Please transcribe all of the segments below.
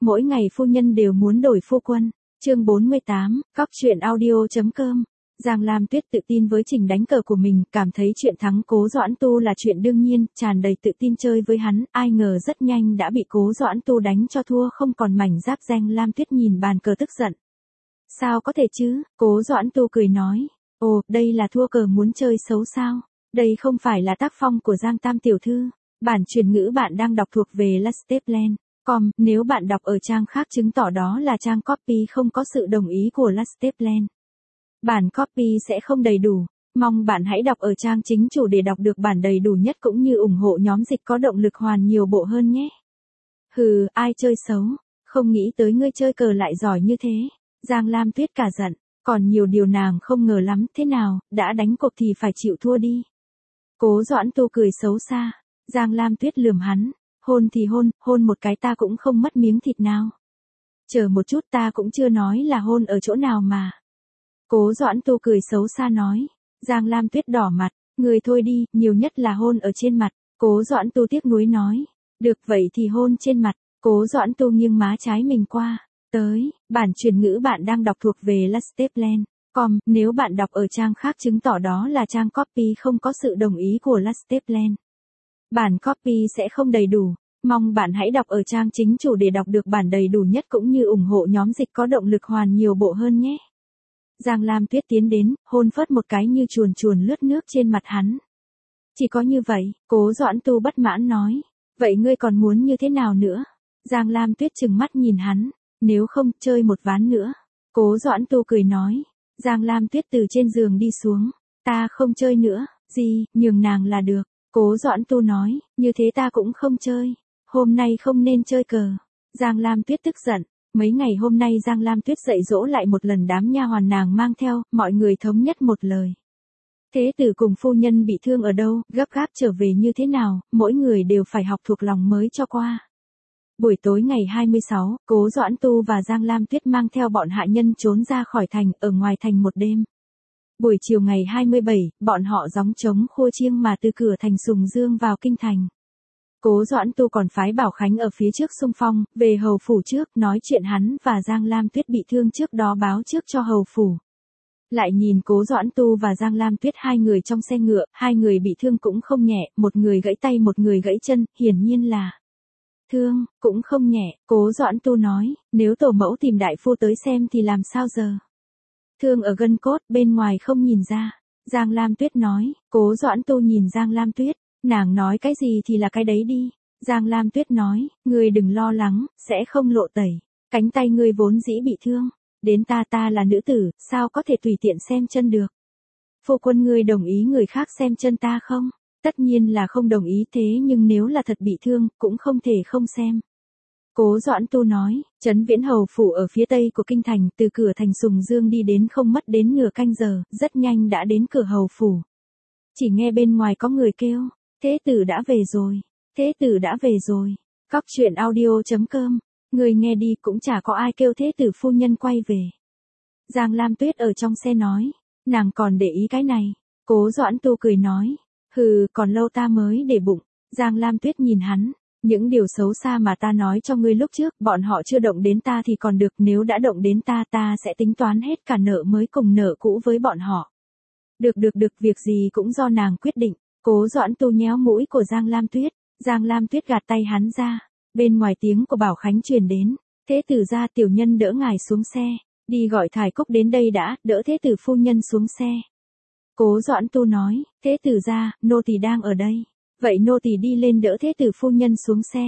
Mỗi ngày phu nhân đều muốn đổi phu quân. Chương 48, Cóc truyện audio.com. Giang Lam Tuyết tự tin với trình đánh cờ của mình, cảm thấy chuyện thắng Cố Doãn Tu là chuyện đương nhiên, tràn đầy tự tin chơi với hắn, ai ngờ rất nhanh đã bị Cố Doãn Tu đánh cho thua không còn mảnh giáp. Giang Lam Tuyết nhìn bàn cờ tức giận. Sao có thể chứ? Cố Doãn Tu cười nói. Ồ, đây là thua cờ muốn chơi xấu sao? Đây không phải là tác phong của Giang Tam tiểu thư. Bản truyền ngữ bạn đang đọc thuộc về Lasteplan.com, nếu bạn đọc ở trang khác chứng tỏ đó là trang copy không có sự đồng ý của Lasteplan. Bản copy sẽ không đầy đủ. Mong bạn hãy đọc ở trang chính chủ để đọc được bản đầy đủ nhất cũng như ủng hộ nhóm dịch có động lực hoàn nhiều bộ hơn nhé. Hừ, ai chơi xấu? Không nghĩ tới ngươi chơi cờ lại giỏi như thế. Giang Lam Tuyết cả giận. Còn nhiều điều nàng không ngờ lắm. Thế nào, đã đánh cuộc thì phải chịu thua đi. Cố Doãn Tu cười xấu xa. Giang Lam Tuyết lườm hắn. Hôn thì hôn một cái ta cũng không mất miếng thịt nào. Chờ một chút, ta cũng chưa nói là hôn ở chỗ nào mà. Cố Doãn Tu cười xấu xa nói. Giang Lam Tuyết đỏ mặt. Người thôi đi, nhiều nhất là hôn ở trên mặt. Cố Doãn Tu tiếc nuối nói. Được vậy thì hôn trên mặt. Cố Doãn Tu nghiêng má trái mình qua. Tới, bản truyền ngữ bạn đang đọc thuộc về Lasteplan.com, nếu bạn đọc ở trang khác chứng tỏ đó là trang copy không có sự đồng ý của Lasteplan. Bản copy sẽ không đầy đủ. Mong bạn hãy đọc ở trang chính chủ để đọc được bản đầy đủ nhất cũng như ủng hộ nhóm dịch có động lực hoàn nhiều bộ hơn nhé. Giang Lam Tuyết tiến đến, hôn phớt một cái như chuồn chuồn lướt nước trên mặt hắn. Chỉ có như vậy, Cố Doãn Tu bất mãn nói. Vậy ngươi còn muốn như thế nào nữa? Giang Lam Tuyết trừng mắt nhìn hắn. Nếu không, chơi một ván nữa. Cố Doãn Tu cười nói. Giang Lam Tuyết từ trên giường đi xuống. Ta không chơi nữa. Gì, nhường nàng là được. Cố Doãn Tu nói. Như thế ta cũng không chơi. Hôm nay không nên chơi cờ. Giang Lam Tuyết tức giận. Mấy ngày hôm nay Giang Lam Tuyết dạy dỗ lại một lần đám nha hoàn nàng mang theo, mọi người thống nhất một lời. Thế tử cùng phu nhân bị thương ở đâu, gấp gáp trở về như thế nào, mỗi người đều phải học thuộc lòng mới cho qua. Buổi tối ngày 26, Cố Doãn Tu và Giang Lam Tuyết mang theo bọn hạ nhân trốn ra khỏi thành, ở ngoài thành một đêm. Buổi chiều ngày 27, bọn họ gióng trống khua chiêng mà từ cửa thành Sùng Dương vào kinh thành. Cố Doãn Tu còn phái Bảo Khánh ở phía trước xung phong, về hầu phủ trước, nói chuyện hắn và Giang Lam Tuyết bị thương trước đó báo trước cho hầu phủ. Lại nhìn Cố Doãn Tu và Giang Lam Tuyết hai người trong xe ngựa, hai người bị thương cũng không nhẹ, một người gãy tay một người gãy chân, hiển nhiên là thương, cũng không nhẹ. Cố Doãn Tu nói, nếu tổ mẫu tìm đại phu tới xem thì làm sao giờ? Thương ở gân cốt, bên ngoài không nhìn ra. Giang Lam Tuyết nói. Cố Doãn Tu nhìn Giang Lam Tuyết. Nàng nói cái gì thì là cái đấy đi. Giang Lam Tuyết nói, ngươi đừng lo lắng, sẽ không lộ tẩy. Cánh tay ngươi vốn dĩ bị thương. Đến ta là nữ tử, sao có thể tùy tiện xem chân được? Phu quân ngươi đồng ý người khác xem chân ta không? Tất nhiên là không đồng ý, thế nhưng nếu là thật bị thương, cũng không thể không xem. Cố Doãn Tu nói, Trấn Viễn hầu phủ ở phía tây của kinh thành, từ cửa thành Sùng Dương đi đến không mất đến nửa canh giờ, rất nhanh đã đến cửa hầu phủ. Chỉ nghe bên ngoài có người kêu, thế tử đã về rồi, thế tử đã về rồi. Cóc truyện audio.com, người nghe đi, cũng chả có ai kêu thế tử phu nhân quay về. Giang Lam Tuyết ở trong xe nói, nàng còn để ý cái này. Cố Doãn Tu cười nói, hừ, còn lâu ta mới để bụng. Giang Lam Tuyết nhìn hắn, những điều xấu xa mà ta nói cho ngươi lúc trước, bọn họ chưa động đến ta thì còn được, nếu đã động đến ta sẽ tính toán hết cả nợ mới cùng nợ cũ với bọn họ. Được, việc gì cũng do nàng quyết định. Cố Doãn Tu nhéo mũi của Giang Lam Tuyết. Giang Lam Tuyết gạt tay hắn ra. Bên ngoài tiếng của Bảo Khánh truyền đến. Thế tử ra, tiểu nhân đỡ ngài xuống xe. Đi gọi Thải Cúc đến đây đã, đỡ thế tử phu nhân xuống xe. Cố Doãn Tu nói, thế tử ra, nô tỳ đang ở đây. Vậy nô tỳ đi lên đỡ thế tử phu nhân xuống xe.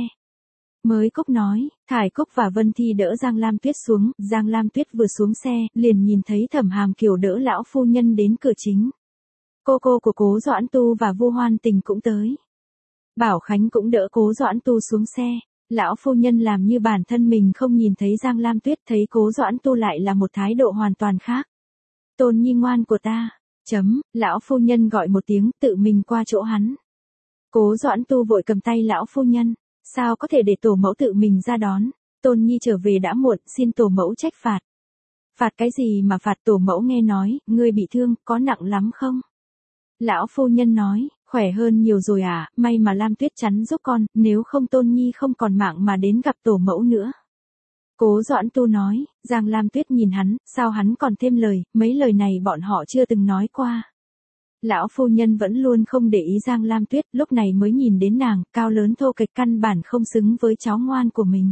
Mới Cúc nói, Thải Cúc và Vân Thi đỡ Giang Lam Tuyết xuống. Giang Lam Tuyết vừa xuống xe, liền nhìn thấy Thẩm Hàm Kiều đỡ lão phu nhân đến cửa chính. Cô của Cố Doãn Tu và Vu Hoan Tình cũng tới. Bảo Khánh cũng đỡ Cố Doãn Tu xuống xe. Lão phu nhân làm như bản thân mình không nhìn thấy Giang Lam Tuyết, thấy Cố Doãn Tu lại là một thái độ hoàn toàn khác. Tôn nhi ngoan của ta. Lão phu nhân gọi một tiếng, tự mình qua chỗ hắn. Cố Doãn Tu vội cầm tay lão phu nhân. Sao có thể để tổ mẫu tự mình ra đón? Tôn nhi trở về đã muộn, xin tổ mẫu trách phạt. Phạt cái gì mà phạt? Tổ mẫu nghe nói, ngươi bị thương, có nặng lắm không? Lão phu nhân nói, khỏe hơn nhiều rồi à, may mà Lam Tuyết chắn giúp con, nếu không Tôn nhi không còn mạng mà đến gặp tổ mẫu nữa. Cố Doãn Tu nói, Giang Lam Tuyết nhìn hắn, sao hắn còn thêm lời, mấy lời này bọn họ chưa từng nói qua. Lão phu nhân vẫn luôn không để ý Giang Lam Tuyết, lúc này mới nhìn đến nàng, cao lớn thô kệch căn bản không xứng với cháu ngoan của mình.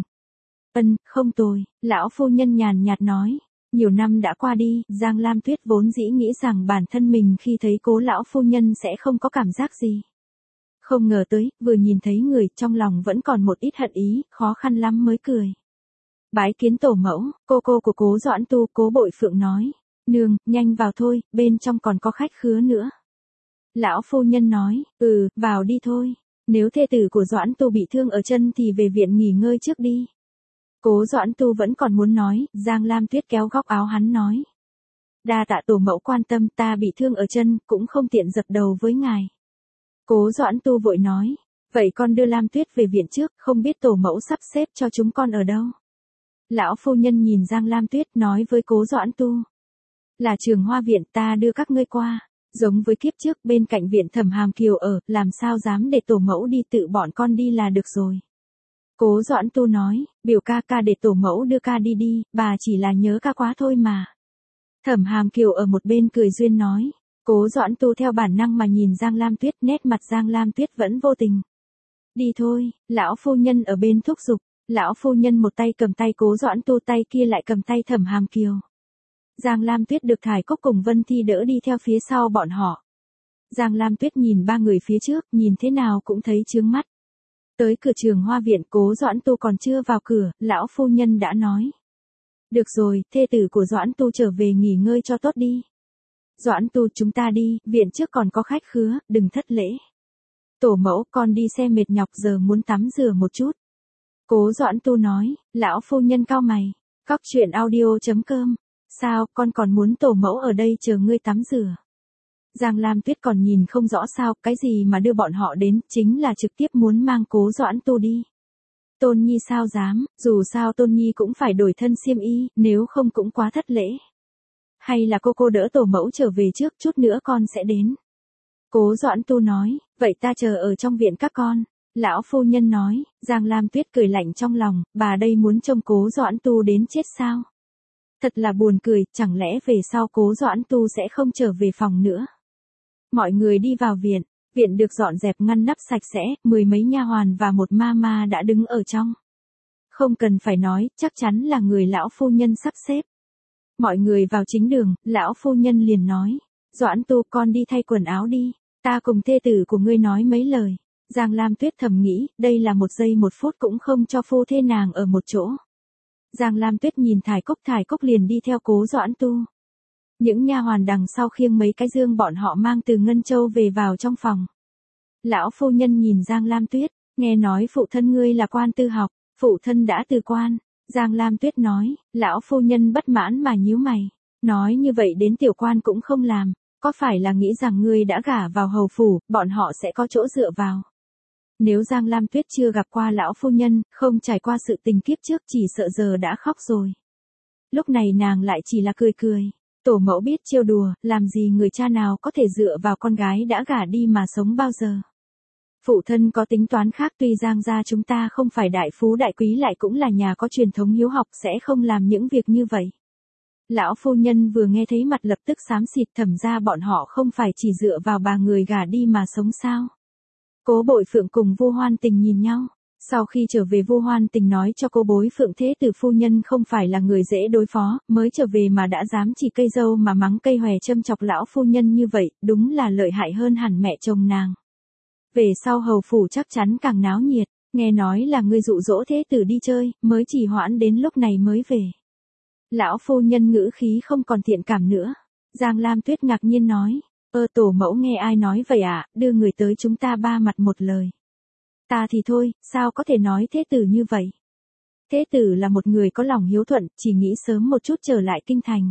Không tồi, lão phu nhân nhàn nhạt nói. Nhiều năm đã qua đi, Giang Lam Tuyết vốn dĩ nghĩ rằng bản thân mình khi thấy Cố lão phu nhân sẽ không có cảm giác gì. Không ngờ tới, vừa nhìn thấy người, trong lòng vẫn còn một ít hận ý, khó khăn lắm mới cười. Bái kiến tổ mẫu, cô của Cố Doãn Tu, Cố Bội Phượng nói. Nương, nhanh vào thôi, bên trong còn có khách khứa nữa. Lão phu nhân nói, vào đi thôi. Nếu thê tử của Doãn Tu bị thương ở chân thì về viện nghỉ ngơi trước đi. Cố Doãn Tu vẫn còn muốn nói, Giang Lam Tuyết kéo góc áo hắn nói. Đa tạ tổ mẫu quan tâm, ta bị thương ở chân, cũng không tiện dập đầu với ngài. Cố Doãn Tu vội nói, vậy con đưa Lam Tuyết về viện trước, không biết tổ mẫu sắp xếp cho chúng con ở đâu. Lão phu nhân nhìn Giang Lam Tuyết nói với Cố Doãn Tu. Là Trường Hoa viện, ta đưa các ngươi qua. Giống với kiếp trước, bên cạnh viện Thẩm Hàm Kiều ở, làm sao dám để tổ mẫu đi, tự bọn con đi là được rồi. Cố Doãn Tu nói, biểu ca để tổ mẫu đưa ca đi đi, bà chỉ là nhớ ca quá thôi mà. Thẩm Hàm Kiều ở một bên cười duyên nói. Cố Doãn Tu theo bản năng mà nhìn Giang Lam Tuyết, nét mặt Giang Lam Tuyết vẫn vô tình. Đi thôi, lão phu nhân ở bên thúc giục. Lão phu nhân một tay cầm tay Cố Doãn Tu, tay kia lại cầm tay Thẩm Hàm Kiều. Giang Lam Tuyết được Thải Cốc cùng Vân Thi đỡ đi theo phía sau bọn họ. Giang Lam Tuyết nhìn ba người phía trước, nhìn thế nào cũng thấy chướng mắt. Tới cửa Trường Hoa viện, Cố Doãn Tu còn chưa vào cửa, lão phu nhân đã nói. Được rồi, thê tử của Doãn Tu trở về nghỉ ngơi cho tốt đi. Doãn Tu, chúng ta đi, viện trước còn có khách khứa, đừng thất lễ. Tổ mẫu, con đi xe mệt nhọc giờ muốn tắm rửa một chút. Cố Doãn Tu nói, lão phu nhân cau mày. Cóc truyện audio.com. Sao, con còn muốn tổ mẫu ở đây chờ ngươi tắm rửa. Giang Lam Tuyết còn nhìn không rõ sao, cái gì mà đưa bọn họ đến, chính là trực tiếp muốn mang Cố Doãn Tu đi. Tôn Nhi sao dám, dù sao Tôn Nhi cũng phải đổi thân xiêm y, nếu không cũng quá thất lễ. Hay là cô đỡ tổ mẫu trở về trước, chút nữa con sẽ đến. Cố Doãn Tu nói, vậy ta chờ ở trong viện các con. Lão phu nhân nói, Giang Lam Tuyết cười lạnh trong lòng, bà đây muốn trông Cố Doãn Tu đến chết sao? Thật là buồn cười, chẳng lẽ về sau Cố Doãn Tu sẽ không trở về phòng nữa. Mọi người đi vào viện, viện được dọn dẹp ngăn nắp sạch sẽ, mười mấy nha hoàn và một ma đã đứng ở trong. Không cần phải nói, chắc chắn là người lão phu nhân sắp xếp. Mọi người vào chính đường, lão phu nhân liền nói, Doãn Tu, con đi thay quần áo đi, ta cùng thê tử của ngươi nói mấy lời. Giang Lam Tuyết thầm nghĩ, đây là một giây một phút cũng không cho phu thê nàng ở một chỗ. Giang Lam Tuyết nhìn Thải Cốc liền đi theo Cố Doãn Tu. Những nha hoàn đằng sau khiêng mấy cái dương bọn họ mang từ Ngân Châu về vào trong phòng. Lão phu nhân nhìn Giang Lam Tuyết, nghe nói phụ thân ngươi là quan tư học, phụ thân đã từ quan. Giang Lam Tuyết nói, lão phu nhân bất mãn mà nhíu mày. Nói như vậy đến tiểu quan cũng không làm, có phải là nghĩ rằng ngươi đã gả vào hầu phủ, bọn họ sẽ có chỗ dựa vào. Nếu Giang Lam Tuyết chưa gặp qua lão phu nhân, không trải qua sự tình kiếp trước chỉ sợ giờ đã khóc rồi. Lúc này nàng lại chỉ là cười cười. Tổ mẫu biết trêu đùa, làm gì người cha nào có thể dựa vào con gái đã gả đi mà sống bao giờ. Phụ thân có tính toán khác, tuy Giang gia chúng ta không phải đại phú đại quý lại cũng là nhà có truyền thống hiếu học, sẽ không làm những việc như vậy. Lão phu nhân vừa nghe thấy mặt lập tức xám xịt, thẩm ra bọn họ không phải chỉ dựa vào bà người gả đi mà sống sao. Cố Bội Phượng cùng Vu Hoan Tình nhìn nhau. Sau khi trở về Vu Hoan Tình nói cho cô Bối Phượng thế tử phu nhân không phải là người dễ đối phó, mới trở về mà đã dám chỉ cây dâu mà mắng cây hòe châm chọc lão phu nhân như vậy, đúng là lợi hại hơn hẳn mẹ chồng nàng. Về sau hầu phủ chắc chắn càng náo nhiệt, nghe nói là ngươi dụ dỗ thế tử đi chơi, mới chỉ hoãn đến lúc này mới về. Lão phu nhân ngữ khí không còn thiện cảm nữa. Giang Lam Tuyết ngạc nhiên nói, tổ mẫu nghe ai nói vậy ạ, đưa người tới chúng ta ba mặt một lời. Ta thì thôi, sao có thể nói thế tử như vậy? Thế tử là một người có lòng hiếu thuận, chỉ nghĩ sớm một chút trở lại kinh thành.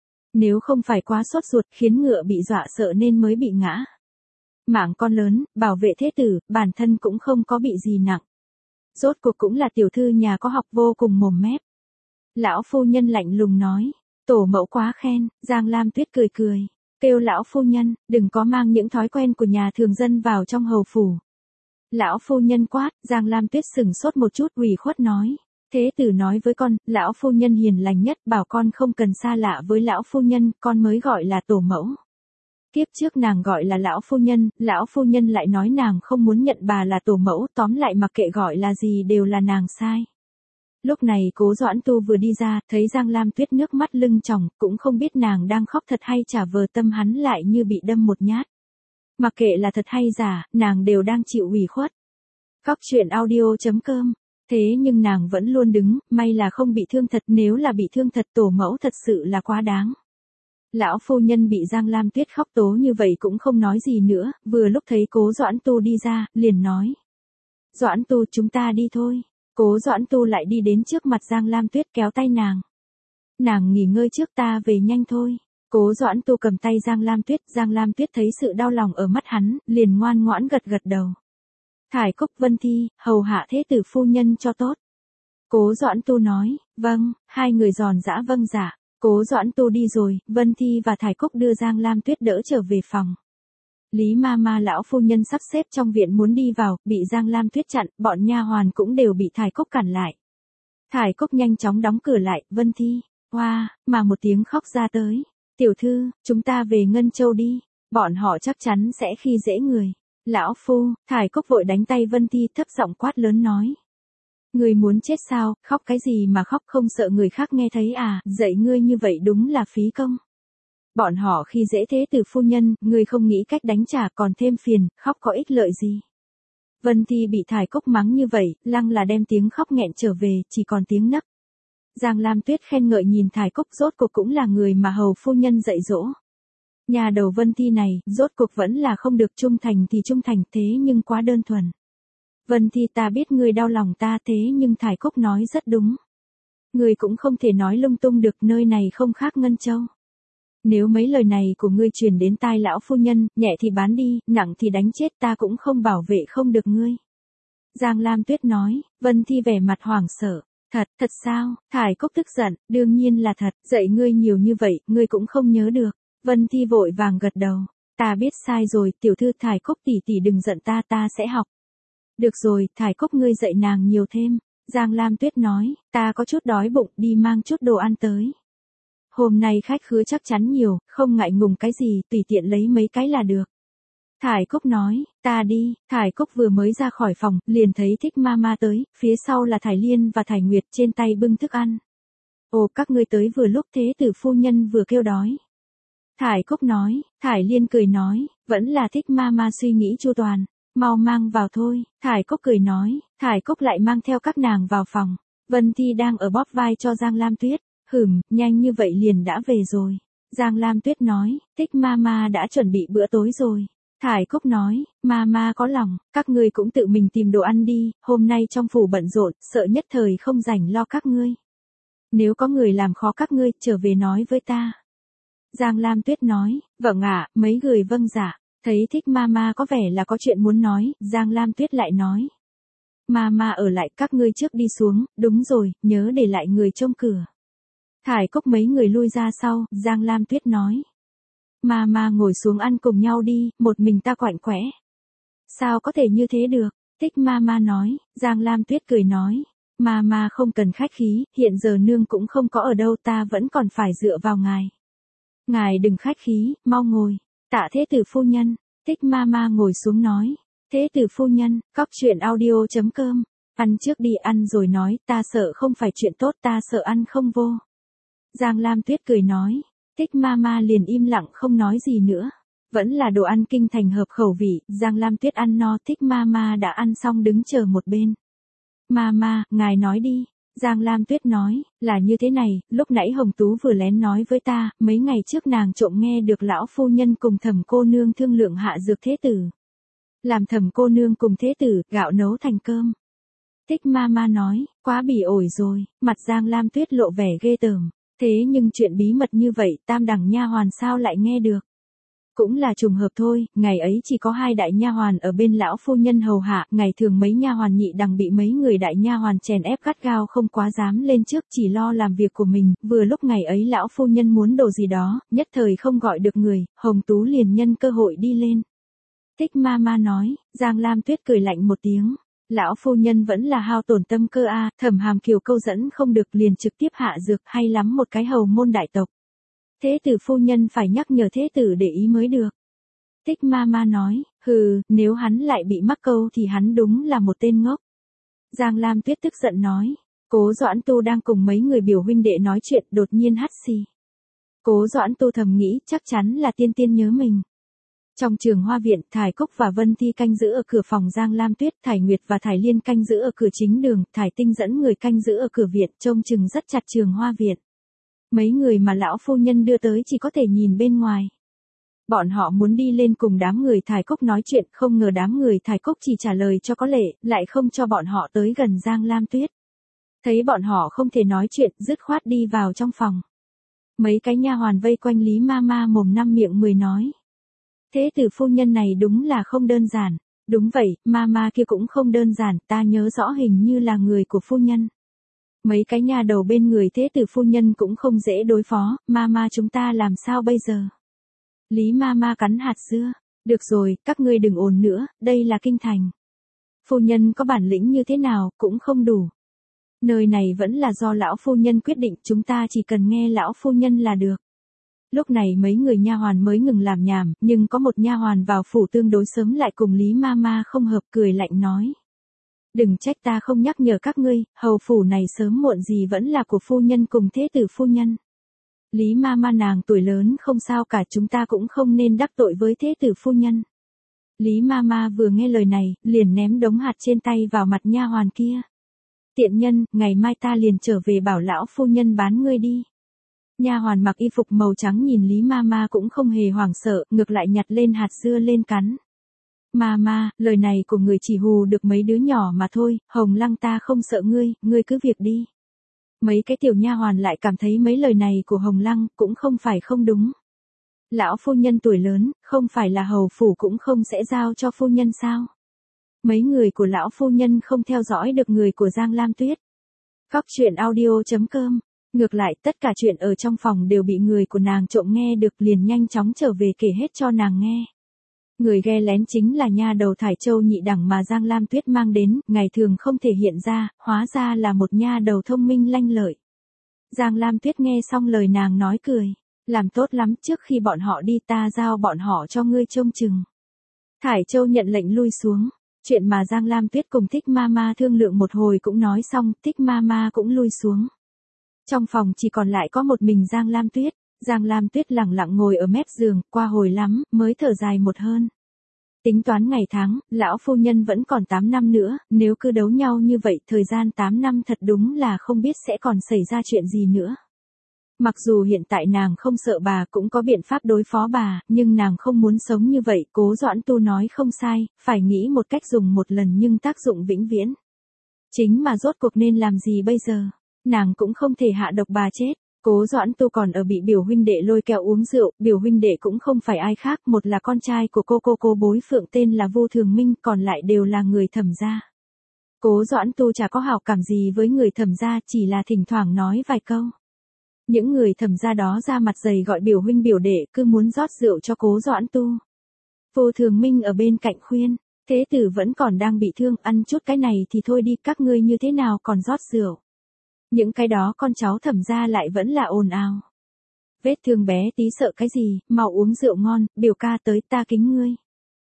Nếu không phải quá sốt ruột khiến ngựa bị dọa sợ nên mới bị ngã. Mạng con lớn, bảo vệ thế tử, bản thân cũng không có bị gì nặng. Rốt cuộc cũng là tiểu thư nhà có học vô cùng mồm mép. Lão phu nhân lạnh lùng nói, tổ mẫu quá khen. Giang Lam Tuyết cười cười, kêu lão phu nhân, đừng có mang những thói quen của nhà thường dân vào trong hầu phủ. Lão phu nhân quát. Giang Lam Tuyết sừng sốt một chút, ủy khuất nói, Thế tử nói với con, lão phu nhân hiền lành nhất, bảo con không cần xa lạ với lão phu nhân, con mới gọi là tổ mẫu. Kiếp trước nàng gọi là lão phu nhân lại nói nàng không muốn nhận bà là tổ mẫu, tóm lại mặc kệ gọi là gì đều là nàng sai. Lúc này Cố Doãn Tu vừa đi ra, thấy Giang Lam Tuyết nước mắt lưng tròng, cũng không biết nàng đang khóc thật hay giả vờ, tâm hắn lại như bị đâm một nhát. Mặc kệ là thật hay giả, nàng đều đang chịu ủy khuất. Cóc truyện audio.com. Thế nhưng nàng vẫn luôn đứng, may là không bị thương thật, nếu là bị thương thật tổ mẫu thật sự là quá đáng. Lão phu nhân bị Giang Lam Tuyết khóc tố như vậy cũng không nói gì nữa, vừa lúc thấy Cố Doãn Tu đi ra, liền nói. Doãn Tu, chúng ta đi thôi. Cố Doãn Tu lại đi đến trước mặt Giang Lam Tuyết kéo tay nàng. Nàng nghỉ ngơi trước, ta về nhanh thôi. Cố Doãn Tu cầm tay Giang Lam Tuyết thấy sự đau lòng ở mắt hắn, liền ngoan ngoãn gật gật đầu. Thải Cúc, Vân Thi, hầu hạ thế tử phu nhân cho tốt. Cố Doãn Tu nói, vâng, hai người giòn giã vâng dạ. Cố Doãn Tu đi rồi, Vân Thi và Thải Cúc đưa Giang Lam Tuyết đỡ trở về phòng. Lý Mama lão phu nhân sắp xếp trong viện muốn đi vào, bị Giang Lam Tuyết chặn, bọn nha hoàn cũng đều bị Thải Cúc cản lại. Thải Cúc nhanh chóng đóng cửa lại, Vân Thi, hoa, mà một tiếng khóc ra tới. Tiểu thư, chúng ta về Ngân Châu đi, bọn họ chắc chắn sẽ khi dễ người. Lão phu, Thải Cúc vội đánh tay Vân Thi, thấp giọng quát lớn nói. Người muốn chết sao, khóc cái gì mà khóc, không sợ người khác nghe thấy à, dạy ngươi như vậy đúng là phí công. Bọn họ khi dễ thế tử phu nhân, ngươi không nghĩ cách đánh trả còn thêm phiền, khóc có ích lợi gì. Vân Thi bị Thải Cúc mắng như vậy, lăng là đem tiếng khóc nghẹn trở về, chỉ còn tiếng nấc. Giang Lam Tuyết khen ngợi nhìn Thải Cúc, rốt cuộc cũng là người mà hầu phu nhân dạy dỗ. Nhà đầu Vân Thi này, rốt cuộc vẫn là không được, trung thành thì trung thành, thế nhưng quá đơn thuần. Vân Thi, ta biết ngươi đau lòng ta, thế nhưng Thải Cúc nói rất đúng. Ngươi cũng không thể nói lung tung được, nơi này không khác Ngân Châu. Nếu mấy lời này của ngươi truyền đến tai lão phu nhân, nhẹ thì bán đi, nặng thì đánh chết, ta cũng không bảo vệ không được ngươi. Giang Lam Tuyết nói. Vân Thi vẻ mặt hoảng sợ. Thật sao? Thải Cúc tức giận, đương nhiên là thật, dạy ngươi nhiều như vậy, ngươi cũng không nhớ được. Vân Thi vội vàng gật đầu. Ta biết sai rồi, tiểu thư. Thải Cúc tỷ tỷ đừng giận ta, ta sẽ học. Được rồi, Thải Cúc ngươi dạy nàng nhiều thêm. Giang Lam Tuyết nói, ta có chút đói bụng, đi mang chút đồ ăn tới. Hôm nay khách khứa chắc chắn nhiều, không ngại ngùng cái gì, tùy tiện lấy mấy cái là được. Thải Cúc nói, ta đi. Thải Cúc vừa mới ra khỏi phòng, liền thấy Thích Mama tới, phía sau là Thải Liên và Thải Nguyệt, trên tay bưng thức ăn. Ồ, các ngươi tới vừa lúc, thế tử phu nhân vừa kêu đói. Thải Cúc nói. Thải Liên cười nói, vẫn là Thích Mama suy nghĩ chu toàn, mau mang vào thôi. Thải Cúc cười nói. Thải Cúc lại mang theo các nàng vào phòng. Vân Thi đang ở bóp vai cho Giang Lam Tuyết. Nhanh như vậy liền đã về rồi. Giang Lam Tuyết nói, Thích Mama đã chuẩn bị bữa tối rồi. Thải Cúc nói, Mama có lòng, các ngươi cũng tự mình tìm đồ ăn đi, hôm nay trong phủ bận rộn, sợ nhất thời không rảnh lo các ngươi. Nếu có người làm khó các ngươi, trở về nói với ta. Giang Lam Tuyết nói, vâng ạ, mấy người vâng dạ. Thấy Thích Mama có vẻ là có chuyện muốn nói, Giang Lam Tuyết lại nói. Mama ở lại, các ngươi trước đi xuống, đúng rồi, nhớ để lại người trông cửa. Thải Cúc mấy người lui ra sau, Giang Lam Tuyết nói. Mama ngồi xuống ăn cùng nhau đi, một mình ta quạnh quẽ. Sao có thể như thế được? Thích Mama nói. Giang Lam Tuyết cười nói. Mama không cần khách khí, hiện giờ nương cũng không có ở đâu, ta vẫn còn phải dựa vào ngài. Ngài đừng khách khí, mau ngồi. Tạ thế tử phu nhân. Thích Mama ngồi xuống nói. Thế tử phu nhân, cóc truyện audio.com. Ăn trước đi, ăn rồi nói, ta sợ không phải chuyện tốt, ta sợ ăn không vô. Giang Lam Tuyết cười nói. Thích Mama liền im lặng không nói gì nữa. Vẫn là đồ ăn kinh thành hợp khẩu vị, Giang Lam Tuyết ăn no, Thích Mama đã ăn xong đứng chờ một bên. Mama, ngài nói đi. Giang Lam Tuyết nói, là như thế này, lúc nãy Hồng Tú vừa lén nói với ta, mấy ngày trước nàng trộm nghe được lão phu nhân cùng Thẩm cô nương thương lượng hạ dược thế tử. Làm Thẩm cô nương cùng thế tử, gạo nấu thành cơm. Thích Mama nói, quá bỉ ổi rồi, mặt Giang Lam Tuyết lộ vẻ ghê tởm. Thế nhưng chuyện bí mật như vậy, tam đẳng nha hoàn sao lại nghe được? Cũng là trùng hợp thôi, ngày ấy chỉ có 2 đại nha hoàn ở bên lão phu nhân hầu hạ, ngày thường mấy nha hoàn nhị đẳng bị mấy người đại nha hoàn chèn ép gắt gao, không quá dám lên trước, chỉ lo làm việc của mình, vừa lúc ngày ấy lão phu nhân muốn đồ gì đó, nhất thời không gọi được người, Hồng Tú liền nhân cơ hội đi lên. Thích Mama nói. Giang Lam Tuyết cười lạnh một tiếng. Lão phu nhân vẫn là hao tổn tâm cơ a, Thẩm Hàm Kiều câu dẫn không được liền trực tiếp hạ dược, hay lắm một cái hầu môn đại tộc. Thế tử phu nhân phải nhắc nhở thế tử để ý mới được. Tích ma ma nói, hừ, nếu hắn lại bị mắc câu thì hắn đúng là một tên ngốc. Giang Lam Tuyết tức giận nói, Cố Doãn Tu đang cùng mấy người biểu huynh đệ nói chuyện, đột nhiên hắt xì. Cố Doãn Tu thầm nghĩ chắc chắn là tiên tiên nhớ mình. Trong trường hoa viện, Thải Cúc và Vân Thi canh giữ ở cửa phòng Giang Lam Tuyết, Thải Nguyệt và Thải Liên canh giữ ở cửa chính đường, Thải Tinh dẫn người canh giữ ở cửa viện, trông chừng rất chặt trường hoa viện. Mấy người mà lão phu nhân đưa tới chỉ có thể nhìn bên ngoài. Bọn họ muốn đi lên cùng đám người Thải Cúc nói chuyện, không ngờ đám người Thải Cúc chỉ trả lời cho có lệ, lại không cho bọn họ tới gần Giang Lam Tuyết. Thấy bọn họ không thể nói chuyện, dứt khoát đi vào trong phòng. Mấy cái nha hoàn vây quanh Lý Ma Ma mồm năm miệng mười nói. Thế tử phu nhân này đúng là không đơn giản. Đúng vậy, Ma Ma kia cũng không đơn giản, ta nhớ rõ hình như là người của phu nhân. Mấy cái nha đầu bên người thế tử phu nhân cũng không dễ đối phó, Ma Ma chúng ta làm sao bây giờ? Lý Ma Ma cắn hạt dưa. Được rồi, các ngươi đừng ồn nữa, đây là kinh thành. Phu nhân có bản lĩnh như thế nào, cũng không đủ. Nơi này vẫn là do lão phu nhân quyết định, chúng ta chỉ cần nghe lão phu nhân là được. Lúc này mấy người nha hoàn mới ngừng làm nhảm, nhưng có một nha hoàn vào phủ tương đối sớm lại cùng Lý Ma Ma không hợp, cười lạnh nói. Đừng trách ta không nhắc nhở các ngươi, hầu phủ này sớm muộn gì vẫn là của phu nhân cùng thế tử phu nhân. Lý Ma Ma nàng tuổi lớn không sao cả, chúng ta cũng không nên đắc tội với thế tử phu nhân. Lý Ma Ma vừa nghe lời này, liền ném đống hạt trên tay vào mặt nha hoàn kia. Tiện nhân, ngày mai ta liền trở về bảo lão phu nhân bán ngươi đi. Nha hoàn mặc y phục màu trắng nhìn Lý Ma Ma cũng không hề hoảng sợ, ngược lại nhặt lên hạt dưa lên cắn. Ma Ma, lời này của người chỉ hù được mấy đứa nhỏ mà thôi, Hồng Lăng ta không sợ ngươi, ngươi cứ việc đi. Mấy cái tiểu nha hoàn lại cảm thấy mấy lời này của Hồng Lăng cũng không phải không đúng. Lão phu nhân tuổi lớn, không phải là hầu phủ cũng không sẽ giao cho phu nhân sao? Mấy người của lão phu nhân không theo dõi được người của Giang Lam Tuyết. Góc truyện audio.com. Ngược lại, tất cả chuyện ở trong phòng đều bị người của nàng trộm nghe được, liền nhanh chóng trở về kể hết cho nàng nghe. Người ghe lén chính là nha đầu Thải Châu nhị đẳng mà Giang Lam Tuyết mang đến, ngày thường không thể hiện ra, hóa ra là một nha đầu thông minh lanh lợi. Giang Lam Tuyết nghe xong lời nàng nói cười, làm tốt lắm, trước khi bọn họ đi ta giao bọn họ cho ngươi trông chừng. Thải Châu nhận lệnh lui xuống. Chuyện mà Giang Lam Tuyết cùng Thích Ma Ma thương lượng một hồi cũng nói xong, Thích Ma Ma cũng lui xuống. Trong phòng chỉ còn lại có một mình Giang Lam Tuyết. Giang Lam Tuyết lặng lặng ngồi ở mép giường, qua hồi lắm, mới thở dài một hơn. Tính toán ngày tháng, lão phu nhân vẫn còn 8 năm nữa, nếu cứ đấu nhau như vậy, thời gian 8 năm thật đúng là không biết sẽ còn xảy ra chuyện gì nữa. Mặc dù hiện tại nàng không sợ bà, cũng có biện pháp đối phó bà, nhưng nàng không muốn sống như vậy. Cố Doãn Tu nói không sai, phải nghĩ một cách dùng một lần nhưng tác dụng vĩnh viễn. Chính mà rốt cuộc nên làm gì bây giờ? Nàng cũng không thể hạ độc bà chết. Cố Doãn Tu còn ở bị biểu huynh đệ lôi kéo uống rượu, biểu huynh đệ cũng không phải ai khác, một là con trai của cô bối phượng tên là Vu Thường Minh, còn lại đều là người Thẩm gia. Cố Doãn Tu chả có hảo cảm gì với người Thẩm gia, chỉ là thỉnh thoảng nói vài câu. Những người Thẩm gia đó ra mặt dày gọi biểu huynh biểu đệ, cứ muốn rót rượu cho Cố Doãn Tu. Vu Thường Minh ở bên cạnh khuyên, thế tử vẫn còn đang bị thương, ăn chút cái này thì thôi đi, các ngươi như thế nào còn rót rượu. Những cái đó con cháu Thẩm gia lại vẫn là ồn ào. Vết thương bé tí sợ cái gì, mau uống rượu ngon, biểu ca tới ta kính ngươi.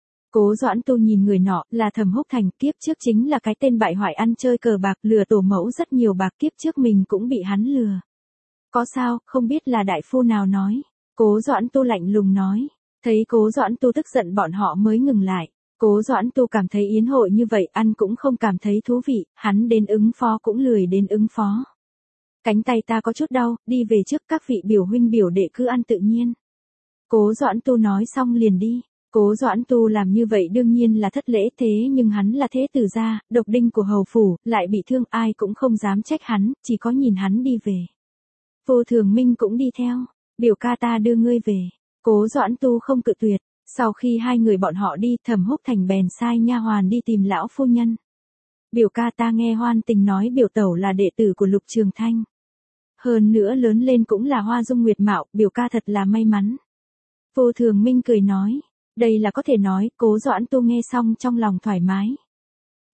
Cố Doãn Tu nhìn người nọ, là Thẩm Húc Thành, kiếp trước chính là cái tên bại hoại ăn chơi cờ bạc, lừa tổ mẫu rất nhiều bạc, kiếp trước mình cũng bị hắn lừa. Có sao, không biết là đại phu nào nói. Cố Doãn Tu lạnh lùng nói. Thấy Cố Doãn Tu tức giận bọn họ mới ngừng lại. Cố Doãn Tu cảm thấy yến hội như vậy ăn cũng không cảm thấy thú vị, hắn đến ứng phó cũng lười đến ứng phó. Cánh tay ta có chút đau, đi về trước, các vị biểu huynh biểu đệ cứ ăn tự nhiên. Cố Doãn Tu nói xong liền đi. Cố Doãn Tu làm như vậy đương nhiên là thất lễ, thế nhưng hắn là thế tử gia, độc đinh của hầu phủ, lại bị thương, ai cũng không dám trách hắn, chỉ có nhìn hắn đi về. Vô Thường Minh cũng đi theo, biểu ca ta đưa ngươi về. Cố Doãn Tu không cự tuyệt. Sau khi hai người bọn họ đi, Thẩm Húc Thành bèn sai nha hoàn đi tìm lão phu nhân. Biểu ca ta nghe Hoan Tình nói biểu tẩu là đệ tử của Lục Trường Thanh. Hơn nữa lớn lên cũng là hoa dung nguyệt mạo, biểu ca thật là may mắn. Vô Thường Minh cười nói, đây là có thể nói. Cố Doãn Tu nghe xong trong lòng thoải mái.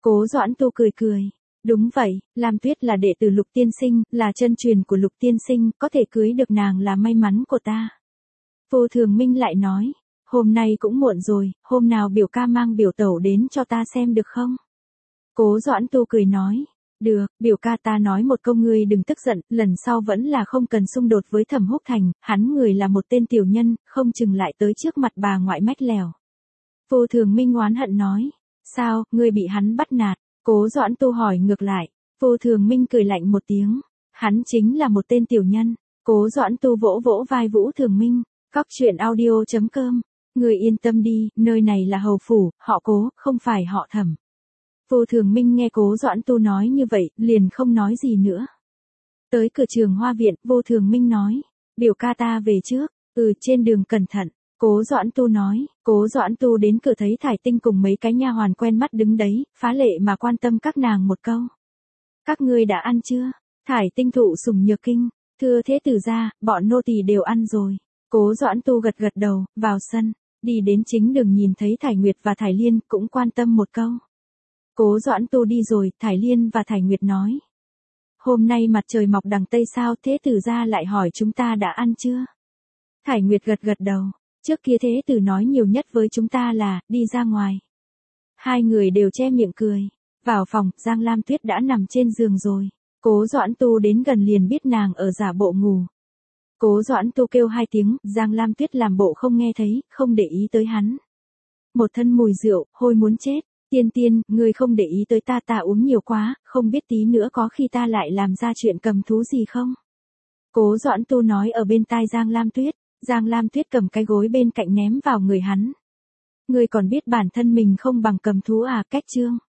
Cố Doãn Tu cười cười. Đúng vậy, Lam Tuyết là đệ tử Lục tiên sinh, là chân truyền của Lục tiên sinh, có thể cưới được nàng là may mắn của ta. Vô Thường Minh lại nói, hôm nay cũng muộn rồi, hôm nào biểu ca mang biểu tẩu đến cho ta xem được không? Cố Doãn Tu cười nói, được, biểu ca ta nói một câu ngươi đừng tức giận, lần sau vẫn là không cần xung đột với Thẩm Húc Thành, hắn người là một tên tiểu nhân, không chừng lại tới trước mặt bà ngoại mách lèo. Vô Thường Minh oán hận nói, sao, ngươi bị hắn bắt nạt? Cố Doãn Tu hỏi ngược lại. Vô Thường Minh cười lạnh một tiếng, hắn chính là một tên tiểu nhân. Cố Doãn Tu vỗ vỗ vai Vũ Thường Minh, Cóc truyện audio.com, người yên tâm đi, nơi này là hầu phủ, họ Cố, không phải họ Thẩm. Vô Thường Minh nghe Cố Doãn Tu nói như vậy, liền không nói gì nữa. Tới cửa Trường Hoa viện, Vô Thường Minh nói, biểu ca ta về trước, trên đường cẩn thận. Cố Doãn Tu nói, Cố Doãn Tu đến cửa thấy Thải Tinh cùng mấy cái nha hoàn quen mắt đứng đấy, phá lệ mà quan tâm các nàng một câu. Các ngươi đã ăn chưa? Thải Tinh thụ sủng nhược kinh, thưa thế tử gia, bọn nô tỳ đều ăn rồi. Cố Doãn Tu gật gật đầu, vào sân, đi đến chính đường nhìn thấy Thải Nguyệt và Thải Liên, cũng quan tâm một câu. Cố Doãn Tu đi rồi, Thải Liên và Thải Nguyệt nói. Hôm nay mặt trời mọc đằng Tây sao, thế tử gia lại hỏi chúng ta đã ăn chưa? Thải Nguyệt gật gật đầu. Trước kia thế tử nói nhiều nhất với chúng ta là, đi ra ngoài. Hai người đều che miệng cười. Vào phòng, Giang Lam Tuyết đã nằm trên giường rồi. Cố Doãn Tu đến gần liền biết nàng ở giả bộ ngủ. Cố Doãn Tu kêu hai tiếng, Giang Lam Tuyết làm bộ không nghe thấy, không để ý tới hắn. Một thân mùi rượu, hôi muốn chết. Tiên tiên, ngươi không để ý tới ta uống nhiều quá, không biết tí nữa có khi ta lại làm ra chuyện cầm thú gì không? Cố Doãn Tu nói ở bên tai Giang Lam Tuyết. Giang Lam Tuyết cầm cái gối bên cạnh ném vào người hắn. Ngươi còn biết bản thân mình không bằng cầm thú à, cách chương.